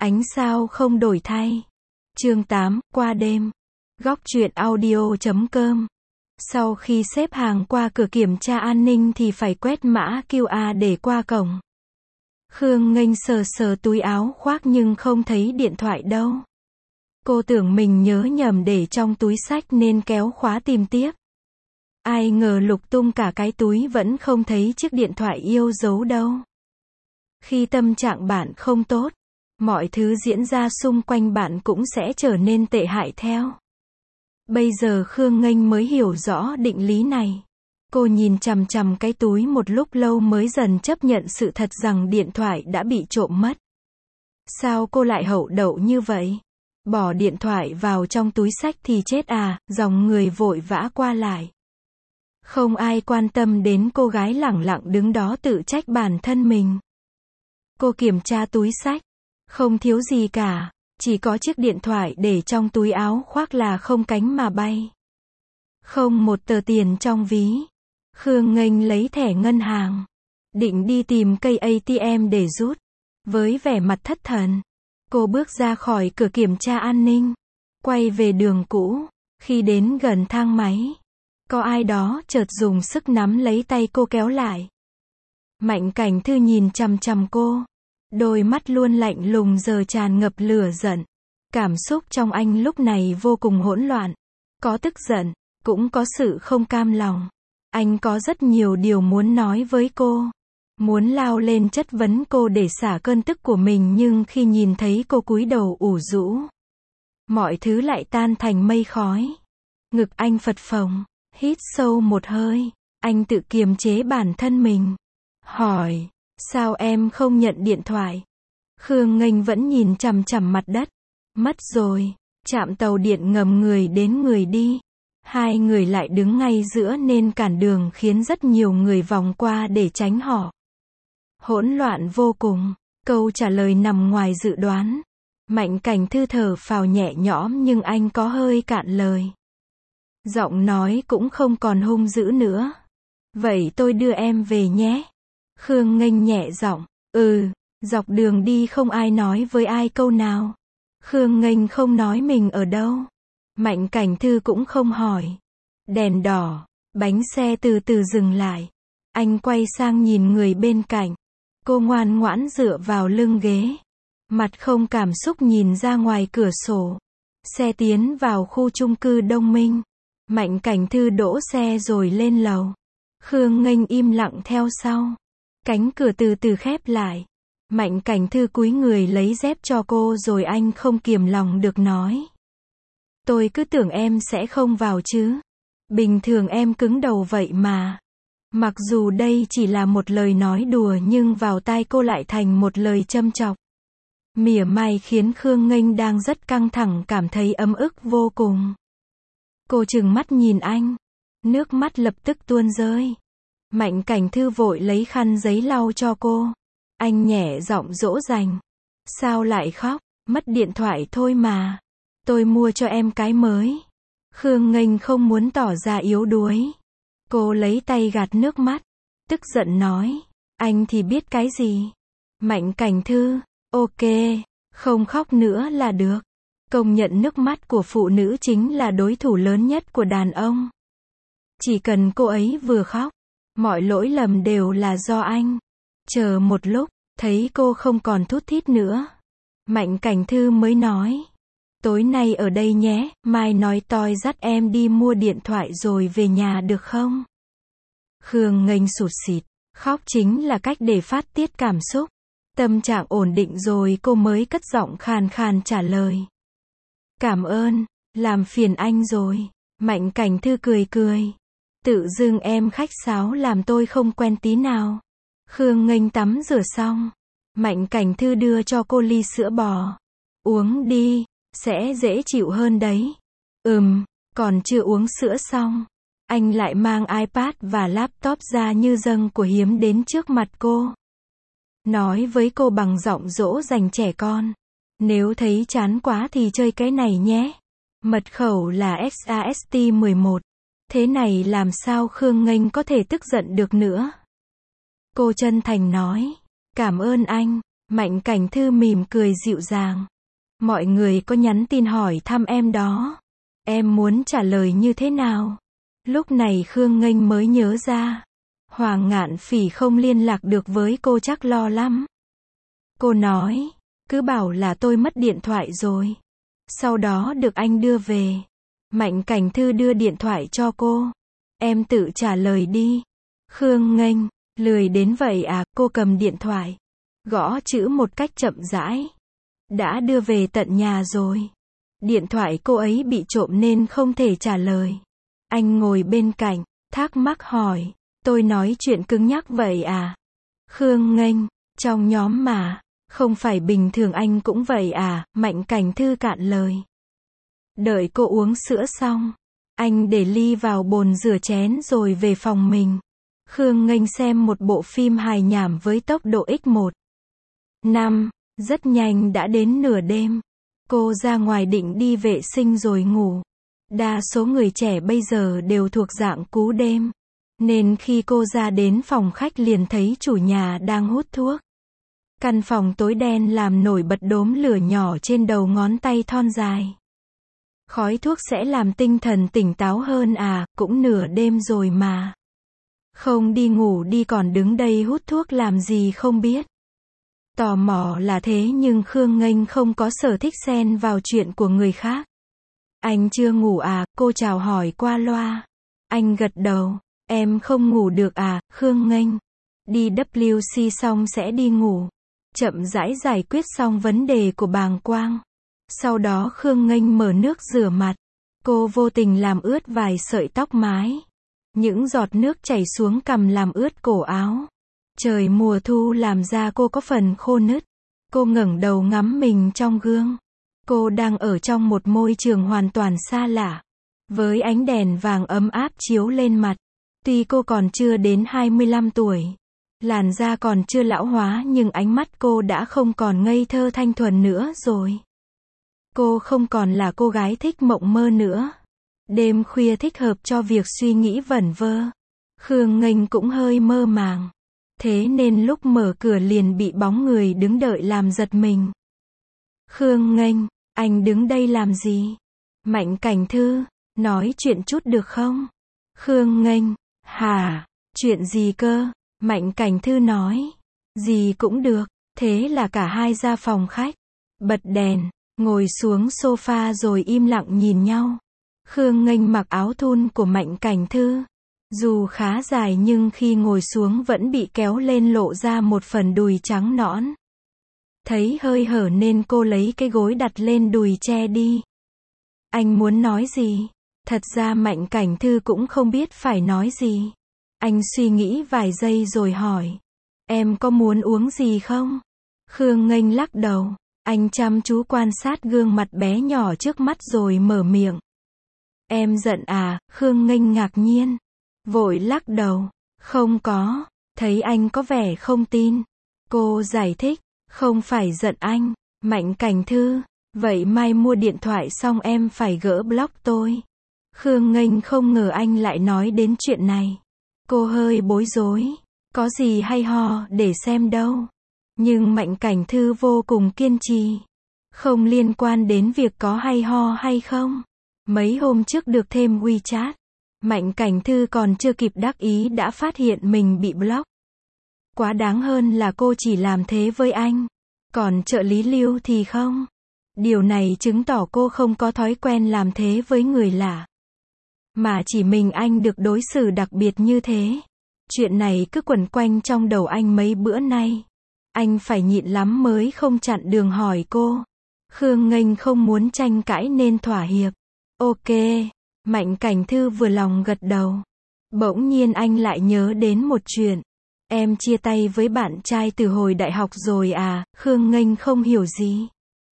Ánh sao không đổi thay. Chương 8, qua đêm. Góc truyện audio.com. Sau khi xếp hàng qua cửa kiểm tra an ninh thì phải quét mã QR để qua cổng. Khương Nghênh sờ sờ túi áo khoác nhưng không thấy điện thoại đâu. Cô tưởng mình nhớ nhầm để trong túi xách nên kéo khóa tìm tiếp. Ai ngờ lục tung cả cái túi vẫn không thấy chiếc điện thoại yêu dấu đâu. Khi tâm trạng bạn không tốt, mọi thứ diễn ra xung quanh bạn cũng sẽ trở nên tệ hại theo. Bây giờ Khương Nghênh mới hiểu rõ định lý này. Cô nhìn chằm chằm cái túi một lúc lâu mới dần chấp nhận sự thật rằng điện thoại đã bị trộm mất. Sao cô lại hậu đậu như vậy? Bỏ điện thoại vào trong túi xách thì chết à? Dòng người vội vã qua lại. Không ai quan tâm đến cô gái lẳng lặng đứng đó tự trách bản thân mình. Cô kiểm tra túi xách. Không thiếu gì cả. Chỉ có chiếc điện thoại để trong túi áo khoác là không cánh mà bay. Không một tờ tiền trong ví. Khương Nghênh lấy thẻ ngân hàng. Định đi tìm cây ATM để rút. Với vẻ mặt thất thần, cô bước ra khỏi cửa kiểm tra an ninh. Quay về đường cũ. Khi đến gần thang máy, có ai đó chợt dùng sức nắm lấy tay cô kéo lại. Mạnh Cảnh Thư nhìn chằm chằm cô. Đôi mắt luôn lạnh lùng giờ tràn ngập lửa giận. Cảm xúc trong anh lúc này vô cùng hỗn loạn. Có tức giận, cũng có sự không cam lòng. Anh có rất nhiều điều muốn nói với cô. Muốn lao lên chất vấn cô để xả cơn tức của mình, nhưng khi nhìn thấy cô cúi đầu ủ rũ, mọi thứ lại tan thành mây khói. Ngực anh phập phồng, hít sâu một hơi. Anh tự kiềm chế bản thân mình. Hỏi, sao em không nhận điện thoại? Khương Nghênh vẫn nhìn chằm chằm mặt đất. Mất rồi. Trạm tàu điện ngầm người đến người đi. Hai người lại đứng ngay giữa nên cản đường khiến rất nhiều người vòng qua để tránh họ. Hỗn loạn vô cùng. Câu trả lời nằm ngoài dự đoán. Mạnh Cảnh Thư thở phào nhẹ nhõm nhưng anh có hơi cạn lời. Giọng nói cũng không còn hung dữ nữa. Vậy tôi đưa em về nhé. Khương Nghênh nhẹ giọng. Dọc đường đi không ai nói với ai câu nào. Khương Nghênh không nói mình ở đâu. Mạnh Cảnh Thư cũng không hỏi. Đèn đỏ, bánh xe từ từ dừng lại. Anh quay sang nhìn người bên cạnh. Cô ngoan ngoãn dựa vào lưng ghế. Mặt không cảm xúc nhìn ra ngoài cửa sổ. Xe tiến vào khu chung cư Đông Minh. Mạnh Cảnh Thư đỗ xe rồi lên lầu. Khương Nghênh im lặng theo sau. Cánh cửa từ từ khép lại. Mạnh Cảnh Thư cúi người lấy dép cho cô rồi anh không kiềm lòng được nói. Tôi cứ tưởng em sẽ không vào chứ. Bình thường em cứng đầu vậy mà. Mặc dù đây chỉ là một lời nói đùa nhưng vào tai cô lại thành một lời châm chọc. Mỉa mai khiến Khương Nghênh đang rất căng thẳng cảm thấy ấm ức vô cùng. Cô trừng mắt nhìn anh. Nước mắt lập tức tuôn rơi. Mạnh Cảnh Thư vội lấy khăn giấy lau cho cô. Anh nhẹ giọng dỗ dành. Sao lại khóc? Mất điện thoại thôi mà. Tôi mua cho em cái mới. Khương Nghênh không muốn tỏ ra yếu đuối. Cô lấy tay gạt nước mắt. Tức giận nói. Anh thì biết cái gì? Mạnh Cảnh Thư. Ok, không khóc nữa là được. Công nhận nước mắt của phụ nữ chính là đối thủ lớn nhất của đàn ông. Chỉ cần cô ấy vừa khóc, mọi lỗi lầm đều là do anh. Chờ một lúc, thấy cô không còn thút thít nữa. Mạnh Cảnh Thư mới nói. Tối nay ở đây nhé, mai nói tôi dắt em đi mua điện thoại rồi về nhà được không? Khương Nghênh sụt sịt. Khóc chính là cách để phát tiết cảm xúc. Tâm trạng ổn định rồi cô mới cất giọng khàn khàn trả lời. Cảm ơn, làm phiền anh rồi. Mạnh Cảnh Thư cười cười. Tự dưng em khách sáo làm tôi không quen tí nào. Khương Nghênh tắm rửa xong. Mạnh Cảnh Thư đưa cho cô ly sữa bò. Uống đi, sẽ dễ chịu hơn đấy. Còn chưa uống sữa xong. Anh lại mang iPad và laptop ra như dâng của hiếm đến trước mặt cô. Nói với cô bằng giọng dỗ dành trẻ con. Nếu thấy chán quá thì chơi cái này nhé. Mật khẩu là SAST11. Thế này làm sao Khương Nghênh có thể tức giận được nữa. Cô chân thành nói. Cảm ơn anh. Mạnh Cảnh Thư mỉm cười dịu dàng. Mọi người có nhắn tin hỏi thăm em đó. Em muốn trả lời như thế nào? Lúc này Khương Nghênh mới nhớ ra. Hoàng Ngạn Phỉ không liên lạc được với cô chắc lo lắm. Cô nói, cứ bảo là tôi mất điện thoại rồi. Sau đó được anh đưa về. Mạnh Cảnh Thư đưa điện thoại cho cô. Em tự trả lời đi. Khương Nghênh, lười đến vậy à, cô cầm điện thoại. Gõ chữ một cách chậm rãi. Đã đưa về tận nhà rồi. Điện thoại cô ấy bị trộm nên không thể trả lời. Anh ngồi bên cạnh, thắc mắc hỏi, tôi nói chuyện cứng nhắc vậy à? Khương Nghênh, trong nhóm mà, không phải bình thường anh cũng vậy à? Mạnh Cảnh Thư cạn lời. Đợi cô uống sữa xong, anh để ly vào bồn rửa chén rồi về phòng mình. Khương Nghênh xem một bộ phim hài nhảm với tốc độ x1:5, rất nhanh đã đến nửa đêm. Cô ra ngoài định đi vệ sinh rồi ngủ. Đa số người trẻ bây giờ đều thuộc dạng cú đêm. Nên khi cô ra đến phòng khách liền thấy chủ nhà đang hút thuốc. Căn phòng tối đen làm nổi bật đốm lửa nhỏ trên đầu ngón tay thon dài. Khói thuốc sẽ làm tinh thần tỉnh táo hơn à, cũng nửa đêm rồi mà. Không đi ngủ đi còn đứng đây hút thuốc làm gì không biết. Tò mò là thế nhưng Khương Nghênh không có sở thích xen vào chuyện của người khác. Anh chưa ngủ à, cô chào hỏi qua loa. Anh gật đầu, em không ngủ được à, Khương Nghênh. Đi WC xong sẽ đi ngủ. Chậm rãi giải quyết xong vấn đề của bàng quang. Sau đó Khương Nghênh mở nước rửa mặt. Cô vô tình làm ướt vài sợi tóc mái. Những giọt nước chảy xuống cằm làm ướt cổ áo. Trời mùa thu làm da cô có phần khô nứt. Cô ngẩng đầu ngắm mình trong gương. Cô đang ở trong một môi trường hoàn toàn xa lạ. Với ánh đèn vàng ấm áp chiếu lên mặt. Tuy cô còn chưa đến 25 tuổi. Làn da còn chưa lão hóa nhưng ánh mắt cô đã không còn ngây thơ thanh thuần nữa rồi. Cô không còn là cô gái thích mộng mơ nữa. Đêm khuya thích hợp cho việc suy nghĩ vẩn vơ. Khương Nghênh cũng hơi mơ màng. Thế nên lúc mở cửa liền bị bóng người đứng đợi làm giật mình. Khương Nghênh, anh đứng đây làm gì? Mạnh Cảnh Thư, nói chuyện chút được không? Khương Nghênh, hả? Chuyện gì cơ? Mạnh Cảnh Thư nói. Gì cũng được. Thế là cả hai ra phòng khách. Bật đèn, ngồi xuống sofa rồi im lặng nhìn nhau. Khương Nghênh mặc áo thun của Mạnh Cảnh Thư. Dù khá dài nhưng khi ngồi xuống vẫn bị kéo lên lộ ra một phần đùi trắng nõn. Thấy hơi hở nên cô lấy cái gối đặt lên đùi che đi. Anh muốn nói gì? Thật ra Mạnh Cảnh Thư cũng không biết phải nói gì. Anh suy nghĩ vài giây rồi hỏi. Em có muốn uống gì không? Khương Nghênh lắc đầu. Anh chăm chú quan sát gương mặt bé nhỏ trước mắt rồi mở miệng. Em giận à? Khương Nghênh ngạc nhiên. Vội lắc đầu. Không có. Thấy anh có vẻ không tin. Cô giải thích. Không phải giận anh. Mạnh Cảnh Thư. Vậy mai mua điện thoại xong em phải gỡ block tôi. Khương Nghênh không ngờ anh lại nói đến chuyện này. Cô hơi bối rối. Có gì hay ho để xem đâu. Nhưng Mạnh Cảnh Thư vô cùng kiên trì. Không liên quan đến việc có hay ho hay không. Mấy hôm trước được thêm WeChat. Mạnh Cảnh Thư còn chưa kịp đắc ý đã phát hiện mình bị block. Quá đáng hơn là cô chỉ làm thế với anh. Còn trợ lý Lưu thì không. Điều này chứng tỏ cô không có thói quen làm thế với người lạ. Mà chỉ mình anh được đối xử đặc biệt như thế. Chuyện này cứ quẩn quanh trong đầu anh mấy bữa nay. Anh phải nhịn lắm mới không chặn đường hỏi cô. Khương Nghênh không muốn tranh cãi nên thỏa hiệp. Ok. Mạnh Cảnh Thư vừa lòng gật đầu. Bỗng nhiên anh lại nhớ đến một chuyện. Em chia tay với bạn trai từ hồi đại học rồi à? Khương Nghênh không hiểu gì.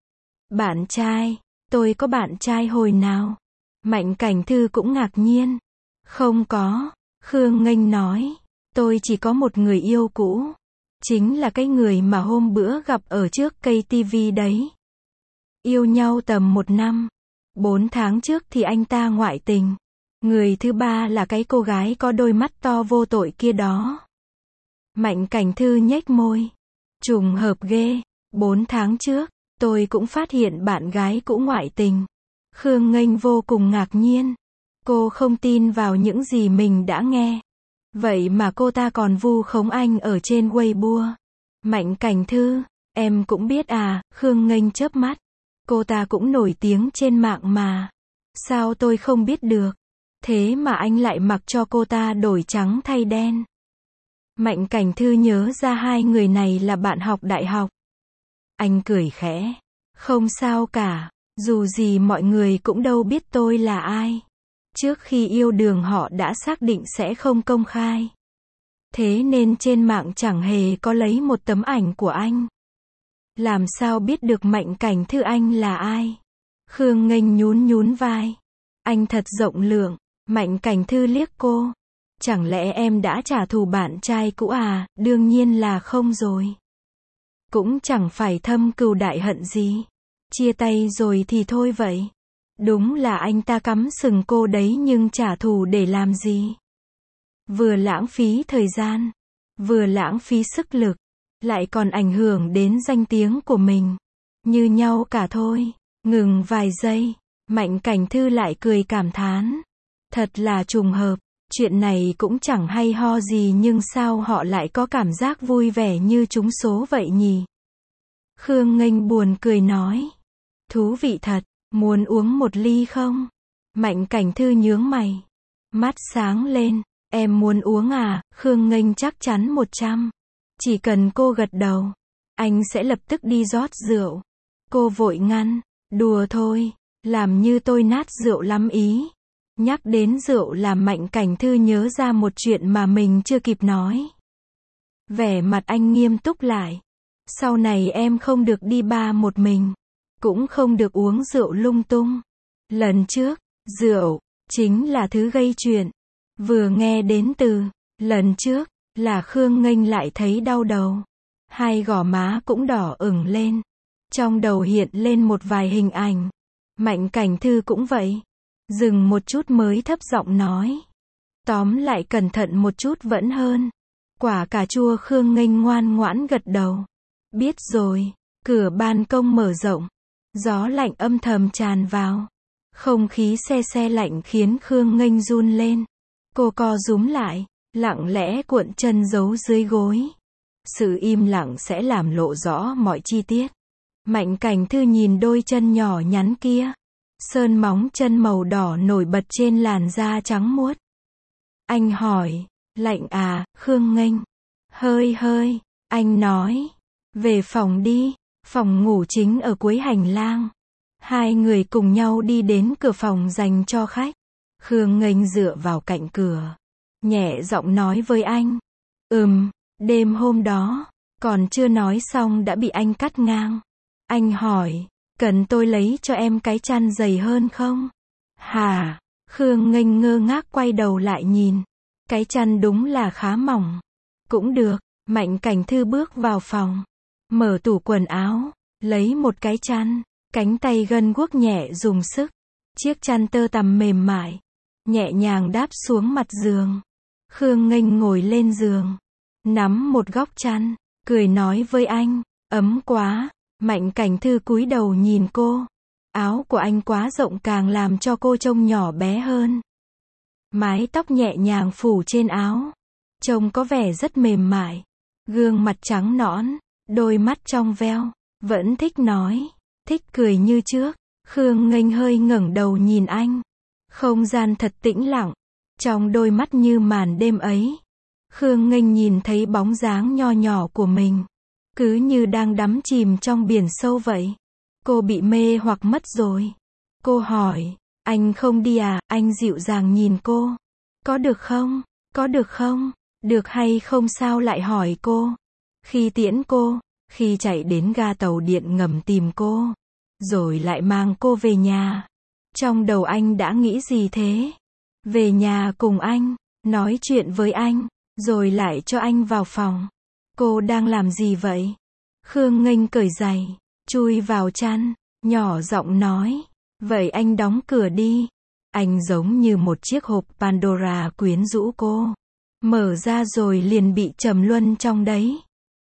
Bạn trai? Tôi có bạn trai hồi nào? Mạnh Cảnh Thư cũng ngạc nhiên. Không có. Khương Nghênh nói. Tôi chỉ có một người yêu cũ. Chính là cái người mà hôm bữa gặp ở trước cây tivi đấy. Yêu nhau tầm 1 năm. 4 tháng trước thì anh ta ngoại tình. Người thứ ba là cái cô gái có đôi mắt to vô tội kia đó. Mạnh Cảnh Thư nhếch môi. Trùng hợp ghê. 4 tháng trước, tôi cũng phát hiện bạn gái cũ ngoại tình. Khương Nghênh vô cùng ngạc nhiên. Cô không tin vào những gì mình đã nghe. Vậy mà cô ta còn vu khống anh ở trên Weibo. Mạnh Cảnh Thư, em cũng biết à, Khương Nghênh chớp mắt. Cô ta cũng nổi tiếng trên mạng mà. Sao tôi không biết được? Thế mà anh lại mặc cho cô ta đổi trắng thay đen. Mạnh Cảnh Thư nhớ ra hai người này là bạn học đại học. Anh cười khẽ. Không sao cả, dù gì mọi người cũng đâu biết tôi là ai. Trước khi yêu đương họ đã xác định sẽ không công khai. Thế nên trên mạng chẳng hề có lấy một tấm ảnh của anh. Làm sao biết được Mạnh Cảnh Thư anh là ai? Khương Nghênh nhún vai. Anh thật rộng lượng. Mạnh Cảnh Thư liếc cô. Chẳng lẽ em đã trả thù bạn trai cũ à? Đương nhiên là không rồi. Cũng chẳng phải thâm cừu đại hận gì. Chia tay rồi thì thôi vậy. Đúng là anh ta cắm sừng cô đấy nhưng trả thù để làm gì? Vừa lãng phí thời gian, vừa lãng phí sức lực, lại còn ảnh hưởng đến danh tiếng của mình. Như nhau cả thôi. Ngừng vài giây, Mạnh Cảnh Thư lại cười cảm thán. Thật là trùng hợp, chuyện này cũng chẳng hay ho gì nhưng sao họ lại có cảm giác vui vẻ như trúng số vậy nhỉ? Khương Nghênh buồn cười nói. Thú vị thật, muốn uống một ly không? Mạnh Cảnh Thư nhướng mày. Mắt sáng lên, em muốn uống à? Khương Nghênh chắc chắn 100. Chỉ cần cô gật đầu, anh sẽ lập tức đi rót rượu. Cô vội ngăn. Đùa thôi, làm như tôi nát rượu lắm ý. Nhắc đến rượu làm Mạnh Cảnh Thư nhớ ra một chuyện mà mình chưa kịp nói. Vẻ mặt anh nghiêm túc lại. Sau này em không được đi bar một mình. Cũng không được uống rượu lung tung. Lần trước, rượu, chính là thứ gây chuyện. Vừa nghe đến từ, lần trước, là Khương Nghênh lại thấy đau đầu. Hai gò má cũng đỏ ửng lên. Trong đầu hiện lên một vài hình ảnh. Mạnh Cảnh Thư cũng vậy. Dừng một chút mới thấp giọng nói. Tóm lại cẩn thận một chút vẫn hơn. Quả cà chua. Khương Nghênh ngoan ngoãn gật đầu. Biết rồi. Cửa ban công mở rộng. Gió lạnh âm thầm tràn vào. Không khí se lạnh khiến Khương Nghênh run lên. Cô co rúm lại, lặng lẽ cuộn chân giấu dưới gối. Sự im lặng sẽ làm lộ rõ mọi chi tiết. Mạnh Cảnh Thư nhìn đôi chân nhỏ nhắn kia. Sơn móng chân màu đỏ nổi bật trên làn da trắng muốt. Anh hỏi, lạnh à? Khương Nghênh. Hơi, anh nói. Về phòng đi, phòng ngủ chính ở cuối hành lang. Hai người cùng nhau đi đến cửa phòng dành cho khách. Khương Nghênh dựa vào cạnh cửa. Nhẹ giọng nói với anh. Đêm hôm đó, còn chưa nói xong đã bị anh cắt ngang. Anh hỏi, cần tôi lấy cho em cái chăn dày hơn không? Hả? Khương Nghênh ngơ ngác quay đầu lại nhìn. Cái chăn đúng là khá mỏng. Cũng được. Mạnh Cảnh Thư bước vào phòng. Mở tủ quần áo. Lấy một cái chăn. Cánh tay gân guốc nhẹ dùng sức. Chiếc chăn tơ tằm mềm mại. Nhẹ nhàng đáp xuống mặt giường. Khương Nghênh ngồi lên giường. Nắm một góc chăn. Cười nói với anh. Ấm quá. Mạnh Cảnh Thư cúi đầu nhìn cô. Áo của anh quá rộng càng làm cho cô trông nhỏ bé hơn. Mái tóc nhẹ nhàng phủ trên áo. Trông có vẻ rất mềm mại. Gương mặt trắng nõn. Đôi mắt trong veo. Vẫn thích nói. Thích cười như trước. Khương Nghênh hơi ngẩng đầu nhìn anh. Không gian thật tĩnh lặng. Trong đôi mắt như màn đêm ấy. Khương Nghênh nhìn thấy bóng dáng nho nhỏ của mình. Cứ như đang đắm chìm trong biển sâu vậy. Cô bị mê hoặc mất rồi. Cô hỏi, anh không đi à? Anh dịu dàng nhìn cô. Có được không? Có được không? Được hay không sao lại hỏi cô? Khi tiễn cô, khi chạy đến ga tàu điện ngầm tìm cô, rồi lại mang cô về nhà. Trong đầu anh đã nghĩ gì thế? Về nhà cùng anh, nói chuyện với anh, rồi lại cho anh vào phòng. Cô đang làm gì vậy? Khương Nghênh cởi giày, chui vào chăn, nhỏ giọng nói. Vậy anh đóng cửa đi. Anh giống như một chiếc hộp Pandora quyến rũ cô. Mở ra rồi liền bị trầm luân trong đấy.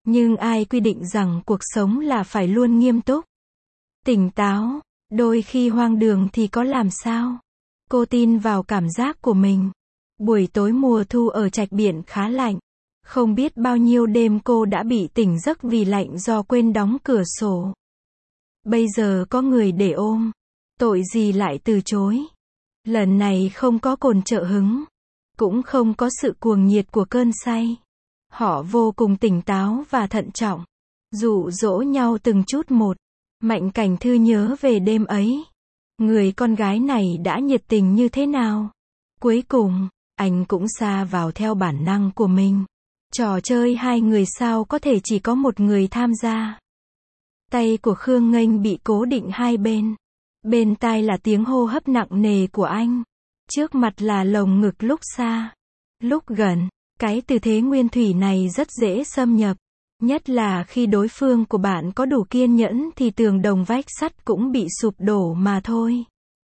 Nhưng ai quy định rằng cuộc sống là phải luôn nghiêm túc, tỉnh táo, đôi khi hoang đường thì có làm sao? Cô tin vào cảm giác của mình. Buổi tối mùa thu ở Trạch Biển khá lạnh. Không biết bao nhiêu đêm cô đã bị tỉnh giấc vì lạnh do quên đóng cửa sổ. Bây giờ có người để ôm. Tội gì lại từ chối. Lần này không có cồn trợ hứng. Cũng không có sự cuồng nhiệt của cơn say. Họ vô cùng tỉnh táo và thận trọng. Dụ dỗ nhau từng chút một. Mạnh Cảnh Thư nhớ về đêm ấy. Người con gái này đã nhiệt tình như thế nào. Cuối cùng, anh cũng sa vào theo bản năng của mình. Trò chơi hai người sao có thể chỉ có một người tham gia. Tay của Khương Nghênh bị cố định hai bên. Bên tai là tiếng hô hấp nặng nề của anh. Trước mặt là lồng ngực lúc xa, lúc gần. Cái tư thế nguyên thủy này rất dễ xâm nhập. Nhất là khi đối phương của bạn có đủ kiên nhẫn thì tường đồng vách sắt cũng bị sụp đổ mà thôi.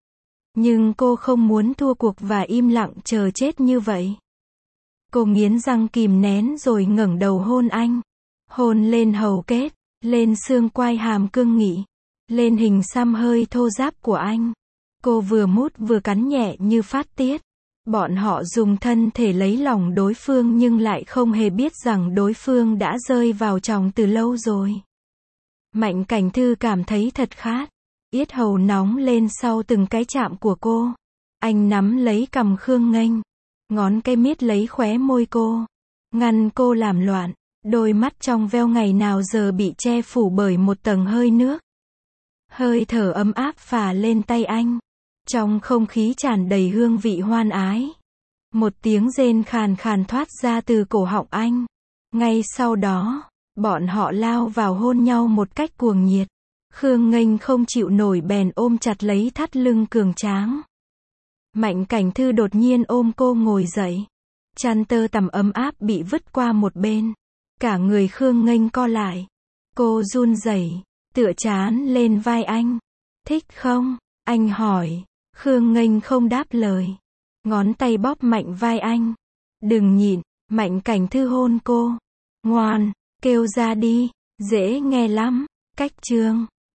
Nhưng cô không muốn thua cuộc và im lặng chờ chết như vậy. Cô nghiến răng kìm nén rồi ngẩng đầu hôn anh. Hôn lên hầu kết, lên xương quai hàm cương nghị, lên hình xăm hơi thô ráp của anh. Cô vừa mút vừa cắn nhẹ như phát tiết. Bọn họ dùng thân thể lấy lòng đối phương nhưng lại không hề biết rằng đối phương đã rơi vào chòng từ lâu rồi. Mạnh Cảnh Thư cảm thấy thật khát. Yết hầu nóng lên sau từng cái chạm của cô. Anh nắm lấy cằm Khương Nghênh. Ngón cái miết lấy khóe môi cô. Ngăn cô làm loạn. Đôi mắt trong veo ngày nào giờ bị che phủ bởi một tầng hơi nước. Hơi thở ấm áp phả lên tay anh. Trong không khí tràn đầy hương vị hoan ái. Một tiếng rên khàn khàn thoát ra từ cổ họng anh. Ngay sau đó, bọn họ lao vào hôn nhau một cách cuồng nhiệt. Khương Nghênh không chịu nổi bèn ôm chặt lấy thắt lưng cường tráng. Mạnh Cảnh Thư đột nhiên ôm cô ngồi dậy. Chăn tơ tằm ấm áp bị vứt qua một bên. Cả người Khương Nghênh co lại. Cô run rẩy, tựa trán lên vai anh. Thích không? Anh hỏi. Khương Nghênh không đáp lời. Ngón tay bóp mạnh vai anh. Đừng nhịn. Mạnh Cảnh Thư hôn cô. Ngoan, kêu ra đi. Dễ nghe lắm. Cách chương